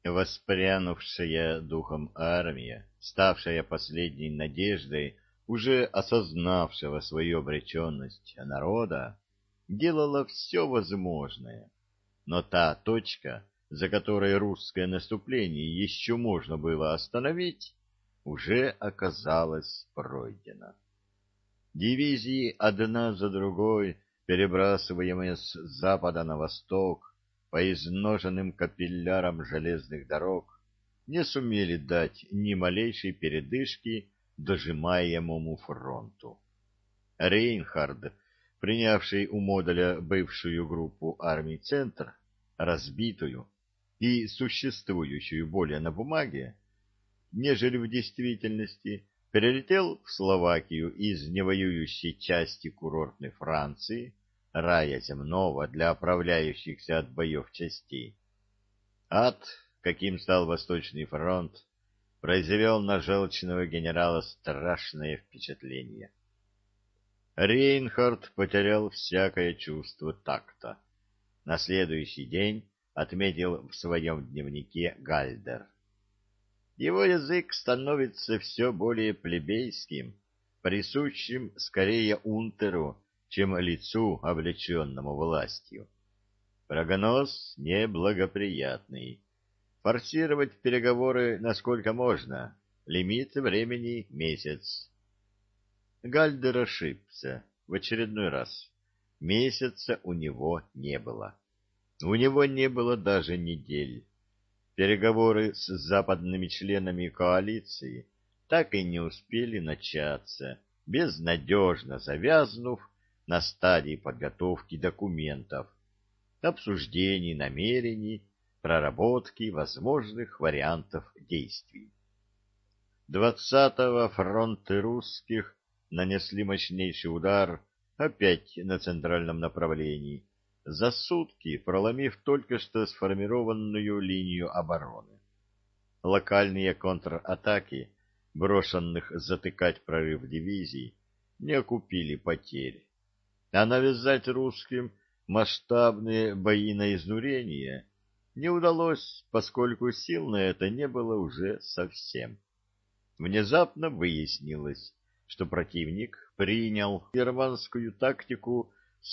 Воспрянувшая духом армия, ставшая последней надеждой уже осознавшего свою обреченность народа, делала все возможное. Но та точка, за которой русское наступление еще можно было остановить, уже оказалась пройдена. Дивизии одна за другой, перебрасываемые с запада на восток по изноженным капиллярам железных дорог, не сумели дать ни малейшей передышки дожимаемому фронту. Рейнхард, принявший у модуля бывшую группу армий «Центр», разбитую и существующую более на бумаге, нежели в действительности, перелетел в Словакию из невоюющей части курортной Франции, рая земного для оправляющихся от боев частей. Ад, каким стал Восточный фронт, произвел на желчного генерала страшное впечатление. Рейнхард потерял всякое чувство такта. На следующий день отметил в своем дневнике Гальдер. Его язык становится все более плебейским, присущим скорее унтеру, чем лицу, облеченному властью. Прогноз неблагоприятный. Форсировать переговоры насколько можно. Лимит времени — месяц. Гальдер ошибся в очередной раз. Месяца у него не было. У него не было даже недель. Переговоры с западными членами коалиции так и не успели начаться, безнадежно завязнув на стадии подготовки документов, обсуждений намерений, проработки возможных вариантов действий. 20-го фронты русских нанесли мощнейший удар опять на центральном направлении, за сутки проломив только что сформированную линию обороны. Локальные контратаки, брошенных затыкать прорыв дивизий, не окупили потерь, а навязать русским масштабные бои на изнурение не удалось, поскольку сил на это не было уже совсем. Внезапно выяснилось, что противник принял германскую тактику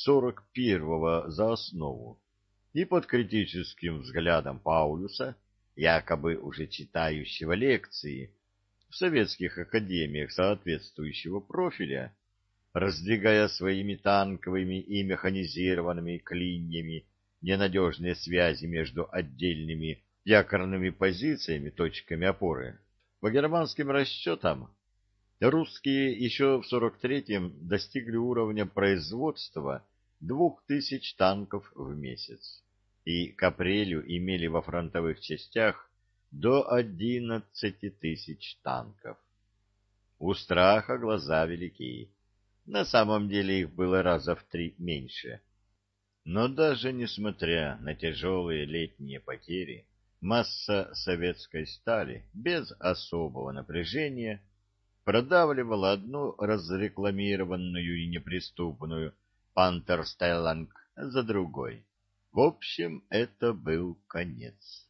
41-го за основу, и под критическим взглядом Паулюса, якобы уже читающего лекции в советских академиях соответствующего профиля, раздвигая своими танковыми и механизированными клиньями ненадежные связи между отдельными якорными позициями, точками опоры, по германским расчетам, русские еще в 43-м достигли уровня производства 2000 танков в месяц и к апрелю имели во фронтовых частях до 11 тысяч танков. У страха глаза велики. На самом деле их было раза в 3 меньше. Но даже несмотря на тяжелые летние потери, масса советской стали без особого напряжения продавливала одну разрекламированную и неприступную «Пантерстелланг» за другой. В общем, это был конец.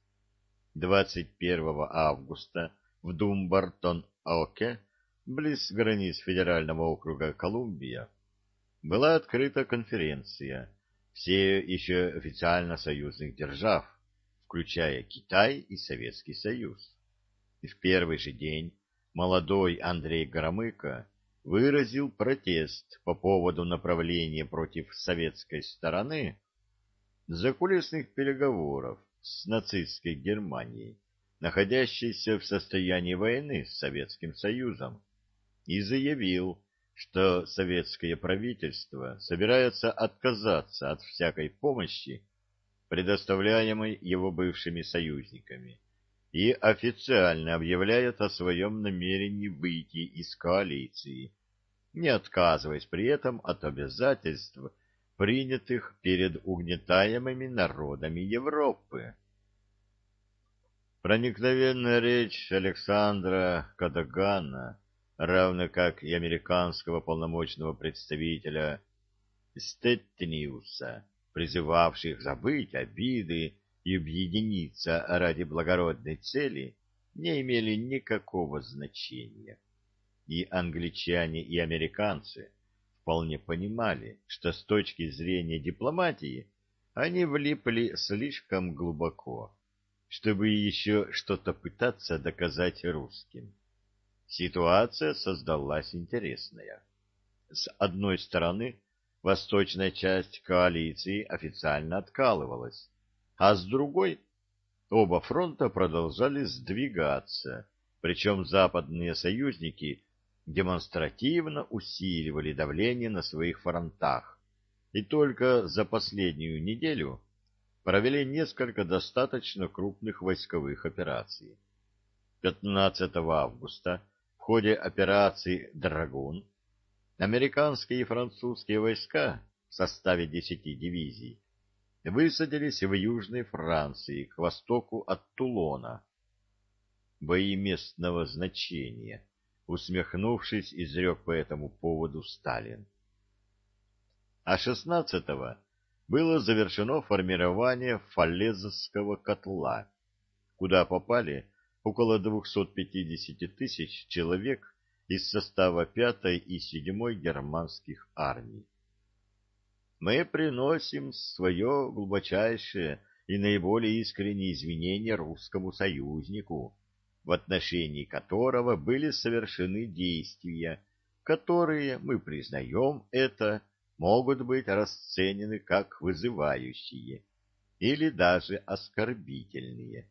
21 августа в Думбартон-Оке, близ границ федерального округа Колумбия, была открыта конференция все еще официально союзных держав, включая Китай и Советский Союз. И в первый же день молодой Андрей Громыко выразил протест по поводу направления против советской стороны закулисных переговоров с нацистской Германией, находящейся в состоянии войны с Советским Союзом, и заявил, что советское правительство собирается отказаться от всякой помощи, предоставляемой его бывшими союзниками, и официально объявляет о своем намерении выйти из коалиции, не отказываясь при этом от обязательств, принятых перед угнетаемыми народами Европы. Проникновенная речь Александра Кадагана, равно как и американского полномочного представителя Стеттениуса, призывавших забыть обиды и объединиться ради благородной цели не имели никакого значения. И англичане, и американцы вполне понимали, что с точки зрения дипломатии они влипли слишком глубоко, чтобы еще что-то пытаться доказать русским. Ситуация создалась интересная. С одной стороны, восточная часть коалиции официально откалывалась, а с другой оба фронта продолжали сдвигаться, причем западные союзники демонстративно усиливали давление на своих фронтах и только за последнюю неделю провели несколько достаточно крупных войсковых операций. 15 августа в ходе операции «Драгун» американские и французские войска в составе 10 дивизий высадились в Южной Франции к востоку от Тулона. Бои местного значения, усмехнувшись, изрек по этому поводу Сталин. А 16-го было завершено формирование Фалезского котла, куда попали около 250 тысяч человек из состава 5-й и 7-й германских армий. Мы приносим свое глубочайшее и наиболее искреннее извинение русскому союзнику, в отношении которого были совершены действия, которые, мы признаем это, могут быть расценены как вызывающие или даже оскорбительные.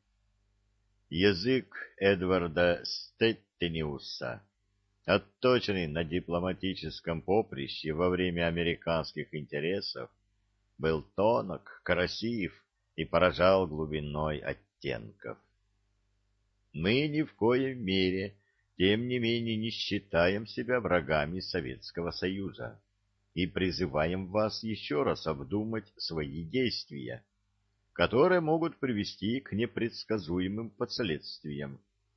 Язык Эдварда Стеттениуса, отточенный на дипломатическом поприще во время американских интересов, был тонок, красив и поражал глубиной оттенков. Мы ни в коем мере, тем не менее, не считаем себя врагами Советского Союза и призываем вас еще раз обдумать свои действия, которые могут привести к непредсказуемым последствиям.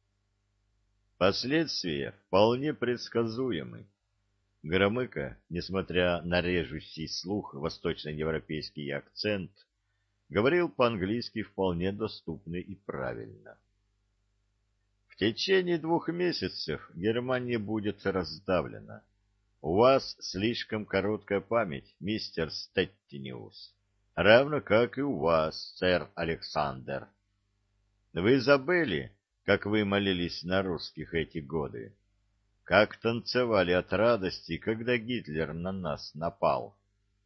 Последствия вполне предсказуемы. Громыко, несмотря на режущий слух восточноевропейский акцент, говорил по-английски вполне доступно и правильно. В течение 2 месяцев Германия будет раздавлена. У вас слишком короткая память, мистер Стеттениус, равно как и у вас, сэр Александр. Вы забыли, как вы молились на русских эти годы, как танцевали от радости, когда Гитлер на нас напал.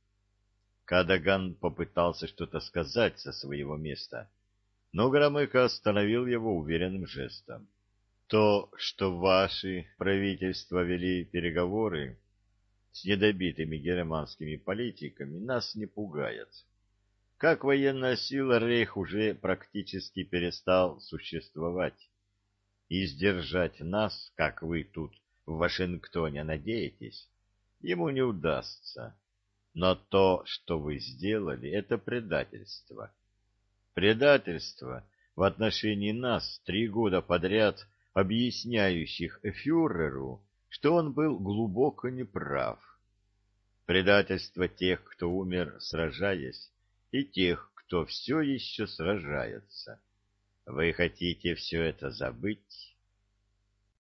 Кадаган попытался что-то сказать со своего места, но Громыко остановил его уверенным жестом. То, что ваши правительства вели переговоры с недобитыми германскими политиками, нас не пугает. Как военная сила Рейх уже практически перестал существовать. И сдержать нас, как вы тут в Вашингтоне надеетесь, ему не удастся. Но то, что вы сделали, это предательство. Предательство в отношении нас 3 года подряд объясняющих фюреру, что он был глубоко неправ. Предательство тех, кто умер, сражаясь, и тех, кто все еще сражается. Вы хотите все это забыть?